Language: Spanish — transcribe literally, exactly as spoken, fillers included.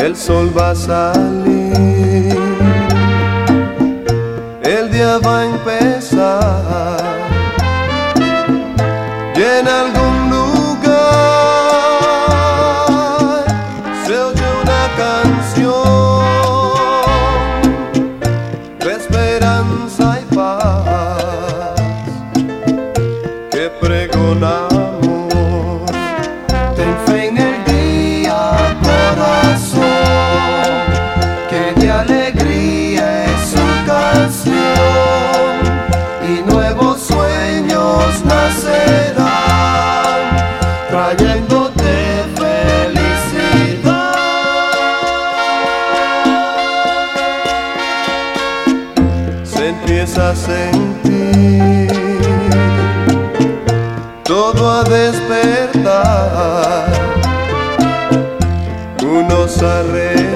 el sol va a salir, el día va a empezar, y en algún lugar se oye una canción de esperanza y paz que pregonamos. Ten fe en el día, corazón, que de alegría es su canción, y nuevos sueños nacerán, trayéndote felicidad. Se empieza a sentir todo a despertar, unos a reír,